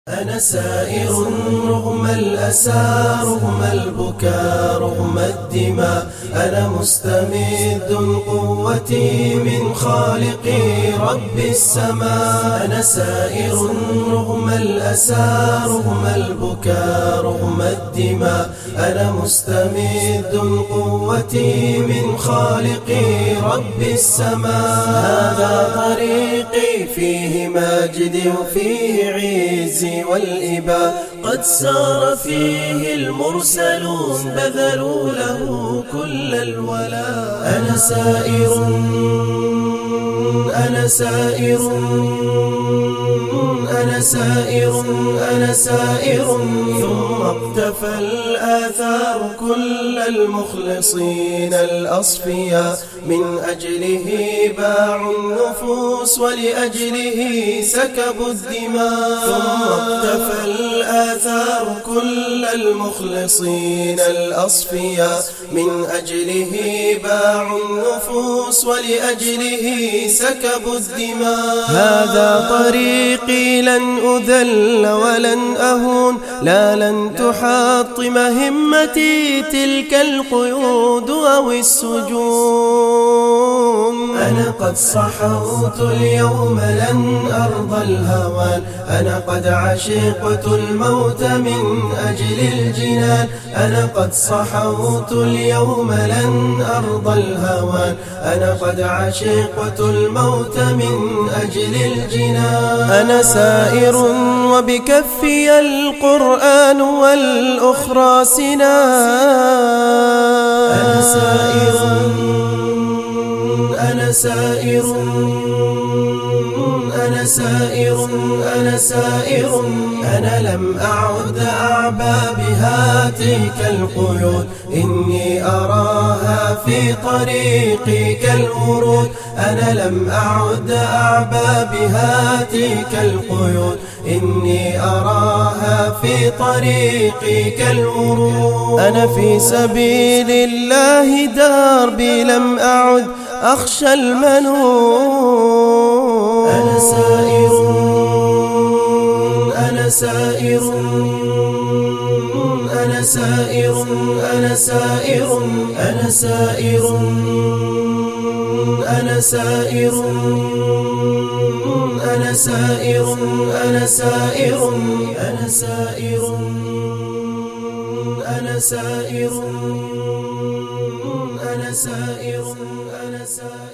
أنا سائر رغم الأسى رغم البكاء رغم الدماء. أنا مستمد قوتي من خالقي رب السماء. أنا سائر رغم الأسى رغم البكاء رغم الدماء. أنا مستمد قوتي من خالقي رب السماء. هذا طريقي فيه ماجدي وفيه عزي والإباء. قد سار فيه المرسلون بذلوا له كل الولاء. أنا سائر أنا سائر أنا سائر أنا سائر ثم اقتفى الآثار كل المخلصين الأصفياء. من أجله باعوا النفوس ولأجله سكبوا الدماء. ثم اقتفى الآثار كل المخلصين الأصفياء. من أجله باعوا النفوس ولأجله سكبوا الدماء. هذا طريقي لن أذل ولن أهون. لا لن تحطم همتي تلك القيود أو السجون. أنا قد صحوت اليوم لن أرضى الهوان. أنا قد عشقت الموت من أجل الجنان. أنا قد صحوت اليوم لن أرضى الهوان. أنا قد عشقت الموت من أجل الجنان. أنا سائر وبكفي القرآن والأخرى سنان. أنا سائر أنا سائر أنا سائر أنا سائر. أنا لم أعد أعبى بهاتيك القيود. إني أراها في طريقي كالورود. أنا لم أعد أعبى بهاتيك القيود. إني أراها في طريقي كالورود. أنا في سبيل الله دربي لم أعد أخشى المنون. أنا سائر أنا سائر أنا سائر أنا سائر أنا سائر أنا سائر أنا سائر أنا سائر أنا سائر أنا سائر أنا سائر أنا سائر.